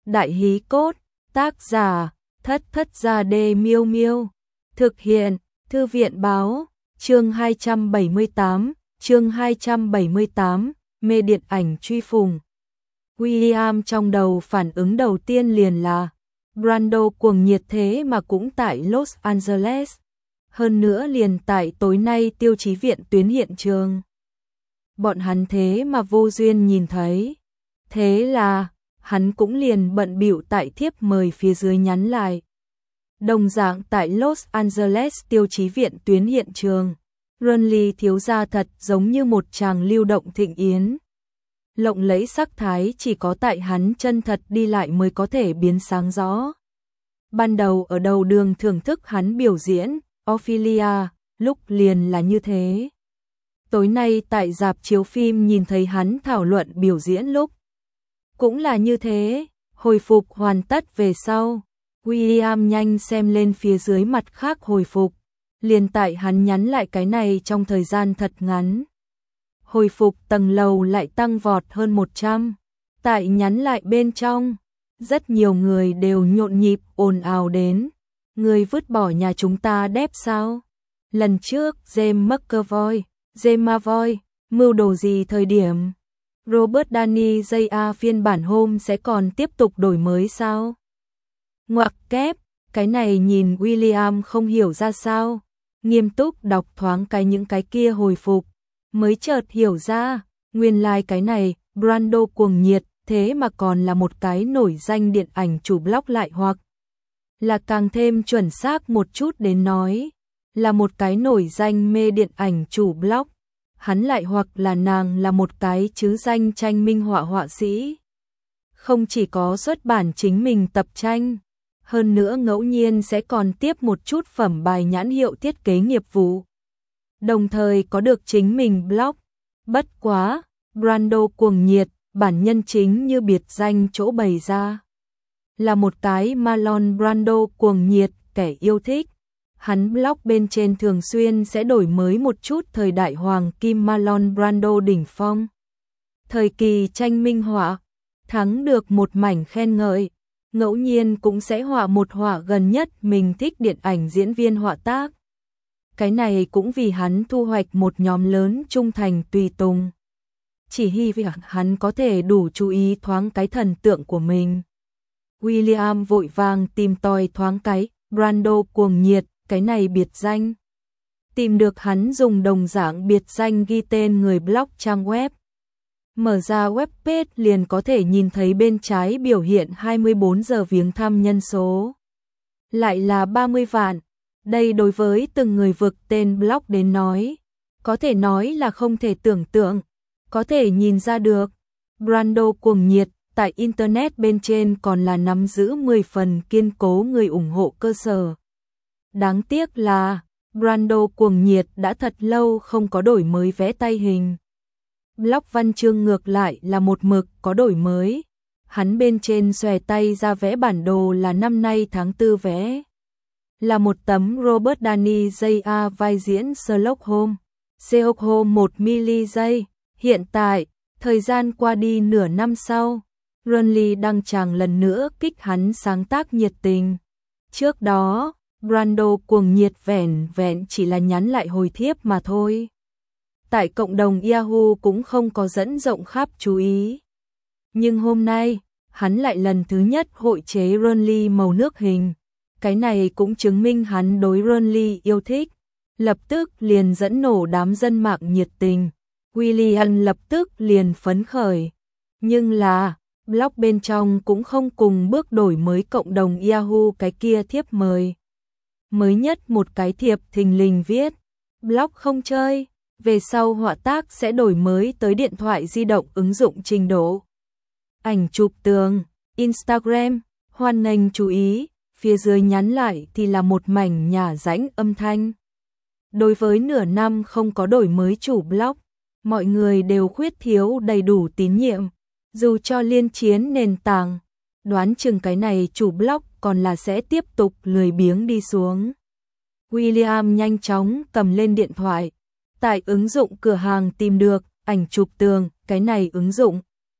Đại hí cốt, tác giả, Thất Thất Gia Đê Miêu Miêu. Thực hiện, Thư viện báo, chương 278, mê điện ảnh truy phùng. William trong đầu phản ứng đầu tiên liền là, Brando cuồng nhiệt thế mà cũng tại Los Angeles. Hơn nữa liền tại tối nay Tiêu Chí Viện tuyến hiện trường. Bọn hắn thế mà vô duyên nhìn thấy. Thế là, hắn cũng liền bận bịu tại thiếp mời phía dưới nhắn lại. Đồng dạng tại Los Angeles Tiêu Chí Viện tuyến hiện trường, Runley thiếu gia thật giống như một tràng lưu động thịnh yến. Lộng lẫy sắc thái chỉ có tại hắn chân thật đi lại mới có thể biến sáng rõ. Ban đầu ở đầu đường thưởng thức hắn biểu diễn, Ophelia, lúc liền là như thế. Tối nay tại rạp chiếu phim nhìn thấy hắn thảo luận biểu diễn lúc. Cũng là như thế, hồi phục hoàn tất về sau. William nhanh xem lên phía dưới mặt khác hồi phục. Liền tại hắn nhắn lại cái này trong thời gian thật ngắn. Hồi phục tầng lầu lại tăng vọt hơn 100. Tại nhắn lại bên trong, rất nhiều người đều nhộn nhịp ồn ào đến. Người vứt bỏ nhà chúng ta đép sao? Lần trước James McAvoy, mưu đồ gì thời điểm? Robert Downey Jr. phiên bản hôm sẽ còn tiếp tục đổi mới sao? Ngoặc kép, cái này nhìn William không hiểu ra sao. Nghiêm túc đọc thoáng những cái kia hồi phục. Mới chợt hiểu ra, nguyên lai cái này, Brando cuồng nhiệt, thế mà còn là một cái nổi danh điện ảnh chủ blog lại hoặc là càng thêm chuẩn xác một chút đến nói, là một cái nổi danh mê điện ảnh chủ blog. Hắn lại hoặc là nàng là một cái chứ danh tranh minh họa họa sĩ. Không chỉ có xuất bản chính mình tập tranh, hơn nữa ngẫu nhiên sẽ còn tiếp một chút phẩm bài nhãn hiệu thiết kế nghiệp vụ. Đồng thời có được chính mình blog. Bất quá, Brando cuồng nhiệt, bản nhân chính như biệt danh chỗ bày ra. Là một cái Marlon Brando cuồng nhiệt, kẻ yêu thích. Hắn blog bên trên thường xuyên sẽ đổi mới một chút thời đại hoàng kim Marlon Brando đỉnh phong. Thời kỳ tranh minh họa, thắng được một mảnh khen ngợi, ngẫu nhiên cũng sẽ họa một họa gần nhất mình thích điện ảnh diễn viên họa tác. Cái này cũng vì hắn thu hoạch một nhóm lớn trung thành tùy tùng. Chỉ hy vọng hắn có thể đủ chú ý thoáng cái thần tượng của mình. William vội vàng tìm tòi thoáng cái Brando cuồng nhiệt, cái này biệt danh. Tìm được hắn dùng đồng dạng biệt danh ghi tên người blog trang web. Mở ra web page liền có thể nhìn thấy bên trái biểu hiện 24 giờ viếng thăm nhân số. Lại là 30 vạn. Đây đối với từng người vực tên blog đến nói. Có thể nói là không thể tưởng tượng. Có thể nhìn ra được. Brando cuồng nhiệt tại Internet bên trên còn là nắm giữ 10 phần kiên cố người ủng hộ cơ sở. Đáng tiếc là Brando cuồng nhiệt đã thật lâu không có đổi mới vẽ tay hình. Blog văn chương ngược lại là một mực có đổi mới. Hắn bên trên xòe tay ra vẽ bản đồ là năm nay tháng 4 vẽ. Là một tấm Robert Downey Jr. vai diễn Sherlock Holmes 1 giây. Hiện tại, thời gian qua đi nửa năm sau, Runley đăng tràng lần nữa kích hắn sáng tác nhiệt tình. Trước đó, Brando cuồng nhiệt vẻn vẹn chỉ là nhắn lại hồi thiếp mà thôi. Tại cộng đồng Yahoo cũng không có dẫn rộng khắp chú ý. Nhưng hôm nay, hắn lại lần thứ nhất hội chế Runley màu nước hình. Cái này cũng chứng minh hắn đối Runley yêu thích. Lập tức liền dẫn nổ đám dân mạng nhiệt tình. William lập tức liền phấn khởi. Nhưng là, blog bên trong cũng không cùng bước đổi mới cộng đồng Yahoo cái kia thiếp mời. Mới nhất một cái thiệp thình lình viết, blog không chơi, về sau họa tác sẽ đổi mới tới điện thoại di động ứng dụng trình độ. Ảnh chụp tường, Instagram, hoan nghênh chú ý, phía dưới nhắn lại thì là một mảnh nhả rãnh âm thanh. Đối với nửa năm không có đổi mới chủ blog, mọi người đều khuyết thiếu đầy đủ tín nhiệm, dù cho liên chiến nền tảng, đoán chừng cái này chủ blog còn là sẽ tiếp tục lười biếng đi xuống. William nhanh chóng cầm lên điện thoại, tại ứng dụng cửa hàng tìm được ảnh chụp tường, cái này ứng dụng.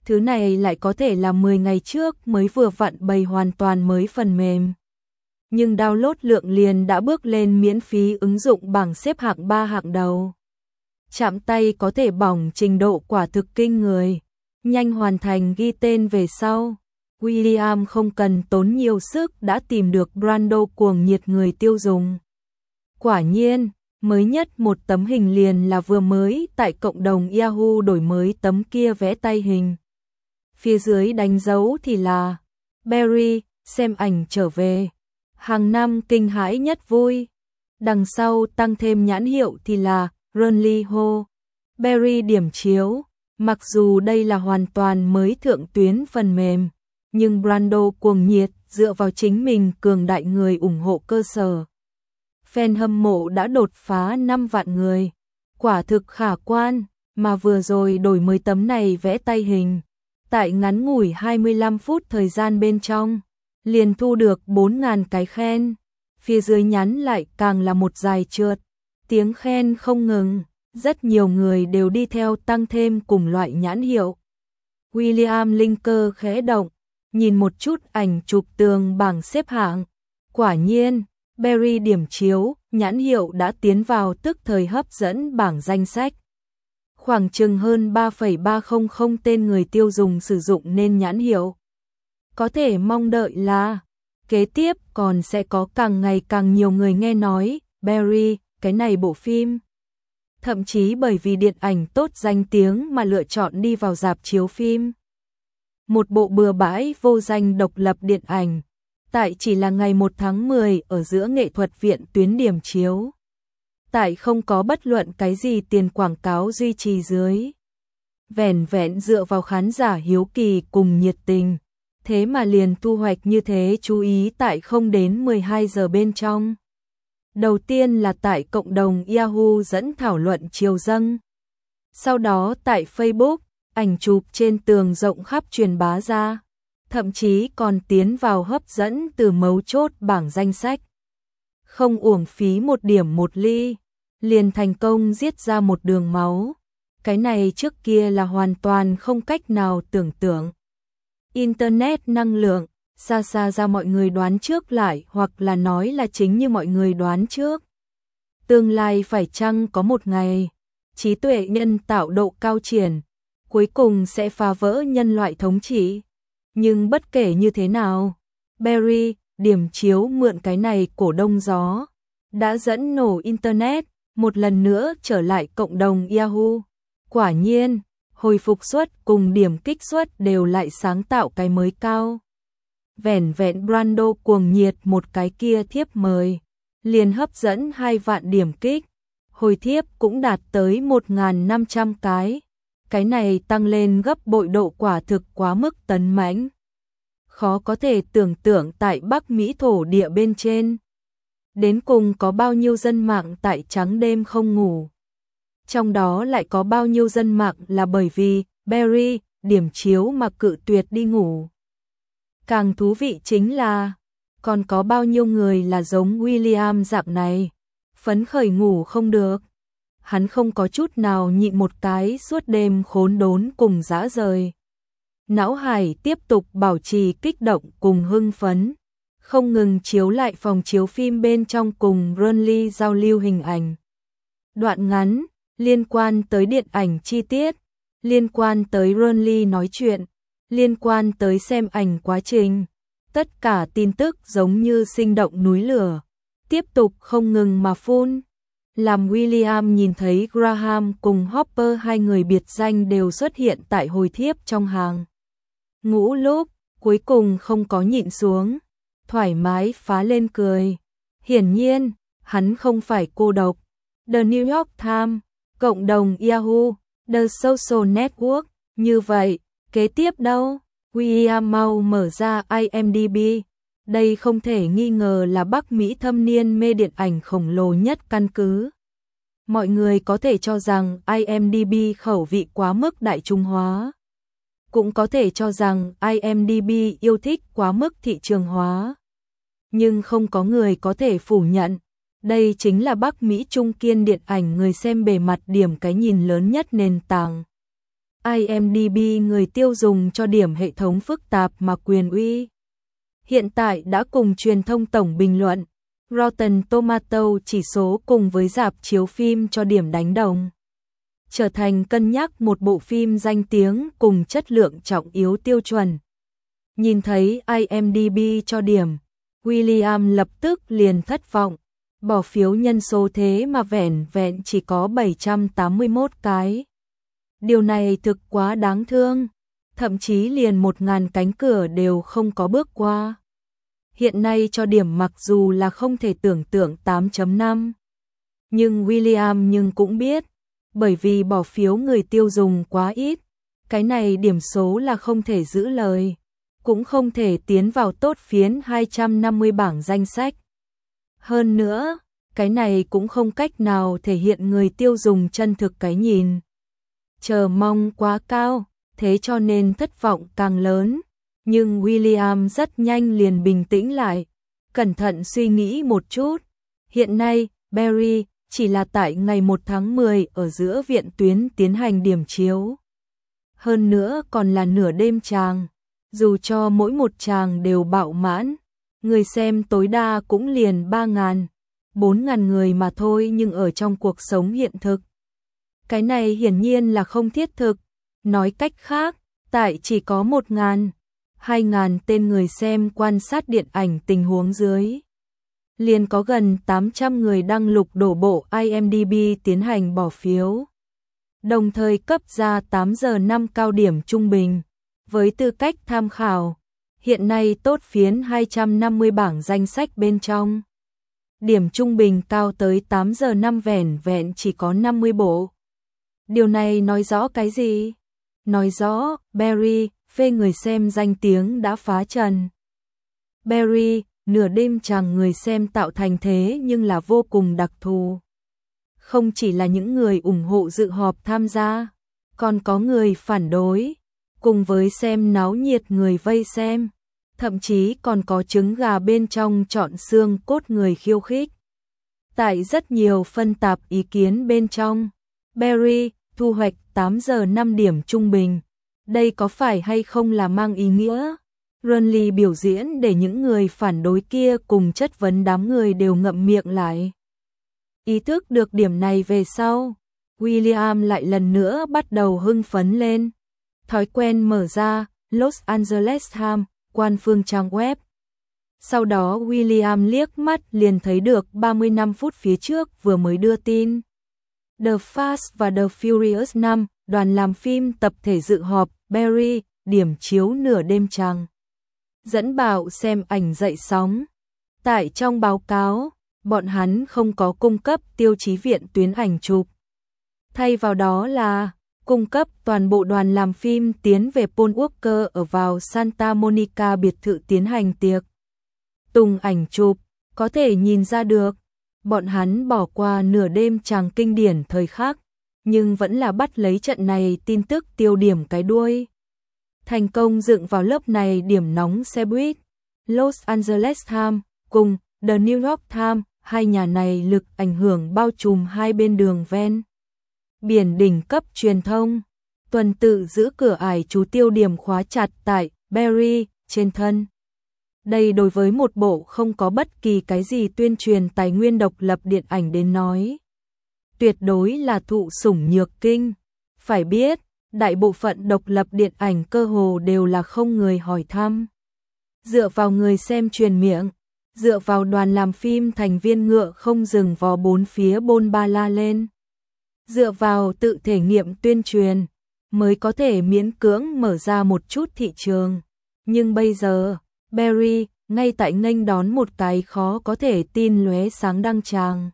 Thứ này lại có thể là 10 ngày trước mới vừa vặn bày hoàn toàn mới phần mềm. Nhưng download lượng liền đã bước lên miễn phí ứng dụng bảng xếp hạng 3 hạng đầu. Chạm tay có thể bỏng trình độ quả thực kinh người. Nhanh hoàn thành ghi tên về sau. William không cần tốn nhiều sức đã tìm được Brando cuồng nhiệt người tiêu dùng. Quả nhiên, mới nhất một tấm hình liền là vừa mới tại cộng đồng Yahoo đổi mới tấm kia vẽ tay hình. Phía dưới đánh dấu thì là Barry, xem ảnh trở về. Hàng năm kinh hãi nhất vui. Đằng sau tăng thêm nhãn hiệu thì là Runly Ho. Barry điểm chiếu. Mặc dù đây là hoàn toàn mới thượng tuyến phần mềm, nhưng Brando cuồng nhiệt dựa vào chính mình cường đại người ủng hộ cơ sở. Fan hâm mộ đã đột phá 5 vạn người. Quả thực khả quan, mà vừa rồi đổi mới tấm này vẽ tay hình. Tại ngắn ngủi 25 phút thời gian bên trong, liền thu được 4.000 cái khen. Phía dưới nhắn lại càng là một dải trượt. Tiếng khen không ngừng, rất nhiều người đều đi theo tăng thêm cùng loại nhãn hiệu. William linh cơ khẽ động, nhìn một chút ảnh chụp tường bảng xếp hạng. Quả nhiên, Barry điểm chiếu, nhãn hiệu đã tiến vào tức thời hấp dẫn bảng danh sách. Khoảng chừng hơn 3,300 tên người tiêu dùng sử dụng nên nhãn hiệu. Có thể mong đợi là kế tiếp còn sẽ có càng ngày càng nhiều người nghe nói Barry, cái này bộ phim. Thậm chí bởi vì điện ảnh tốt danh tiếng mà lựa chọn đi vào rạp chiếu phim. Một bộ bừa bãi vô danh độc lập điện ảnh, tại chỉ là ngày 1 tháng 10 ở giữa nghệ thuật viện tuyến điểm chiếu. Tại không có bất luận cái gì tiền quảng cáo duy trì dưới. Vẻn vẹn dựa vào khán giả hiếu kỳ cùng nhiệt tình. Thế mà liền thu hoạch như thế chú ý tại không đến 12 giờ bên trong. Đầu tiên là tại cộng đồng Yahoo dẫn thảo luận triều dâng. Sau đó tại Facebook, ảnh chụp trên tường rộng khắp truyền bá ra. Thậm chí còn tiến vào hấp dẫn từ mấu chốt bảng danh sách. Không uổng phí một điểm một ly, liền thành công giết ra một đường máu. Cái này trước kia là hoàn toàn không cách nào tưởng tượng. Internet năng lượng, xa xa ra mọi người đoán trước lại hoặc là nói là chính như mọi người đoán trước. Tương lai phải chăng có một ngày, trí tuệ nhân tạo độ cao triển, cuối cùng sẽ phá vỡ nhân loại thống trị. Nhưng bất kể như thế nào, Barry, điểm chiếu mượn cái này cổ đông gió, đã dẫn nổ Internet, một lần nữa trở lại cộng đồng Yahoo. Quả nhiên, hồi phục suất cùng điểm kích suất đều lại sáng tạo cái mới cao. Vẻn vẹn Brando cuồng nhiệt một cái kia thiếp mời, liền hấp dẫn 2 vạn điểm kích, hồi thiếp cũng đạt tới 1.500 cái. Cái này tăng lên gấp bội độ quả thực quá mức tấn mãnh. Khó có thể tưởng tượng tại Bắc Mỹ thổ địa bên trên. Đến cùng có bao nhiêu dân mạng tại trắng đêm không ngủ. Trong đó lại có bao nhiêu dân mạng là bởi vì Barry điểm chiếu mà cự tuyệt đi ngủ. Càng thú vị chính là còn có bao nhiêu người là giống William dạng này, phấn khởi ngủ không được. Hắn không có chút nào nhịn một cái suốt đêm khốn đốn cùng dã rời. Não hải tiếp tục bảo trì kích động cùng hưng phấn, không ngừng chiếu lại phòng chiếu phim bên trong cùng Runly giao lưu hình ảnh. Đoạn ngắn, liên quan tới điện ảnh chi tiết, liên quan tới Runly nói chuyện, liên quan tới xem ảnh quá trình. Tất cả tin tức giống như sinh động núi lửa, tiếp tục không ngừng mà phun. Làm William nhìn thấy Graham cùng Hopper hai người biệt danh đều xuất hiện tại hồi thiếp trong hàng ngũ lúc, cuối cùng không có nhịn xuống, thoải mái phá lên cười. Hiển nhiên, hắn không phải cô độc. The New York Times, cộng đồng Yahoo, The Social Network, như vậy, kế tiếp đâu? William mau mở ra IMDb. Đây không thể nghi ngờ là Bắc Mỹ thâm niên mê điện ảnh khổng lồ nhất căn cứ. Mọi người có thể cho rằng IMDb khẩu vị quá mức đại trung hóa. Cũng có thể cho rằng IMDb yêu thích quá mức thị trường hóa. Nhưng không có người có thể phủ nhận. Đây chính là Bắc Mỹ trung kiên điện ảnh người xem bề mặt điểm cái nhìn lớn nhất nền tảng. IMDb người tiêu dùng cho điểm hệ thống phức tạp mà quyền uy. Hiện tại đã cùng truyền thông tổng bình luận, Rotten Tomato chỉ số cùng với rạp chiếu phim cho điểm đánh đồng. Trở thành cân nhắc một bộ phim danh tiếng cùng chất lượng trọng yếu tiêu chuẩn. Nhìn thấy IMDb cho điểm, William lập tức liền thất vọng. Bỏ phiếu nhân số thế mà vẻn vẹn chỉ có 781 cái. Điều này thực quá đáng thương, thậm chí liền 1000 cánh cửa đều không có bước qua. Hiện nay cho điểm mặc dù là không thể tưởng tượng 8.5. Nhưng William cũng biết, bởi vì bỏ phiếu người tiêu dùng quá ít, cái này điểm số là không thể giữ lời, cũng không thể tiến vào tốt phiến 250 bảng danh sách. Hơn nữa, cái này cũng không cách nào thể hiện người tiêu dùng chân thực cái nhìn. Chờ mong quá cao, thế cho nên thất vọng càng lớn. Nhưng William rất nhanh liền bình tĩnh lại, cẩn thận suy nghĩ một chút. Hiện nay, Barry chỉ là tại ngày 1 tháng 10 ở giữa viện tuyến tiến hành điểm chiếu. Hơn nữa còn là nửa đêm tràng, dù cho mỗi một tràng đều bạo mãn, người xem tối đa cũng liền 3.000, 4.000 người mà thôi, nhưng ở trong cuộc sống hiện thực. Cái này hiển nhiên là không thiết thực, nói cách khác, tại chỉ có 1.000, 2.000 tên người xem quan sát điện ảnh tình huống dưới. Liền có gần 800 người đăng lục đổ bộ IMDb tiến hành bỏ phiếu. Đồng thời cấp ra 8 giờ 5 cao điểm trung bình. Với tư cách tham khảo, hiện nay tốt phiến 250 bảng danh sách bên trong. Điểm trung bình cao tới 8 giờ 5 vẻn vẹn chỉ có 50 bộ. Điều này nói rõ cái gì? Nói rõ, Barry, phê người xem danh tiếng đã phá trần. Barry, nửa đêm chàng người xem tạo thành thế nhưng là vô cùng đặc thù. Không chỉ là những người ủng hộ dự họp tham gia, còn có người phản đối, cùng với xem náo nhiệt người vây xem, thậm chí còn có trứng gà bên trong chọn xương cốt người khiêu khích. Tại rất nhiều phân tạp ý kiến bên trong, Barry thu hoạch 8 giờ 5 điểm trung bình. Đây có phải hay không là mang ý nghĩa Runley biểu diễn để những người phản đối kia cùng chất vấn đám người đều ngậm miệng lại. Ý thức được điểm này về sau, William lại lần nữa bắt đầu hưng phấn lên. Thói quen mở ra Los Angeles Times, quan phương trang web. Sau đó William liếc mắt liền thấy được 35 phút phía trước vừa mới đưa tin. The Fast và The Furious 5, đoàn làm phim tập thể dự họp, Barry, điểm chiếu nửa đêm trăng. Dẫn bảo xem ảnh dậy sóng. Tại trong báo cáo, bọn hắn không có cung cấp tiêu chí viện tuyến ảnh chụp. Thay vào đó là cung cấp toàn bộ đoàn làm phim tiến về Paul Walker ở vào Santa Monica biệt thự tiến hành tiệc tùng ảnh chụp. Có thể nhìn ra được, bọn hắn bỏ qua nửa đêm tràng kinh điển thời khắc, nhưng vẫn là bắt lấy trận này tin tức tiêu điểm cái đuôi. Thành công dựng vào lớp này điểm nóng xe buýt. Los Angeles Times cùng The New York Times, hai nhà này lực ảnh hưởng bao trùm hai bên đường ven biển đỉnh cấp truyền thông. Tuần tự giữ cửa ải chú tiêu điểm khóa chặt tại Barry trên thân. Đây đối với một bộ không có bất kỳ cái gì tuyên truyền tài nguyên độc lập điện ảnh đến nói, tuyệt đối là thụ sủng nhược kinh. Phải biết, đại bộ phận độc lập điện ảnh cơ hồ đều là không người hỏi thăm. Dựa vào người xem truyền miệng, dựa vào đoàn làm phim thành viên ngựa không dừng vó bốn phía bôn ba la lên. Dựa vào tự thể nghiệm tuyên truyền, mới có thể miễn cưỡng mở ra một chút thị trường. Nhưng bây giờ, Barry ngay tại nghênh đón một cái khó có thể tin lóe sáng đăng tràng.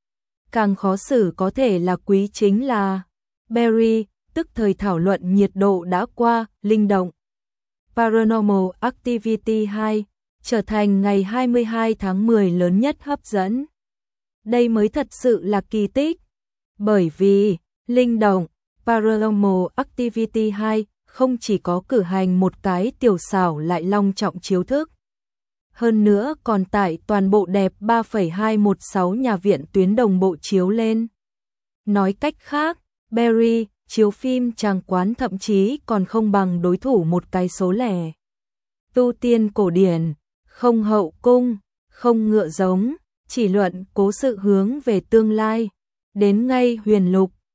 Càng khó xử có thể là quý chính là Barry, tức thời thảo luận nhiệt độ đã qua, linh động. Paranormal Activity 2 trở thành ngày 22 tháng 10 lớn nhất hấp dẫn. Đây mới thật sự là kỳ tích. Bởi vì, linh động, Paranormal Activity 2 không chỉ có cử hành một cái tiểu xảo lại long trọng chiếu thức. Hơn nữa còn tại toàn bộ đẹp 3,216 nhà viện tuyến đồng bộ chiếu lên. Nói cách khác, Barry chiếu phim tràng quán thậm chí còn không bằng đối thủ một cái số lẻ. Tu tiên cổ điển, không hậu cung, không ngựa giống, chỉ luận cố sự hướng về tương lai. Đến ngay Huyền Lục,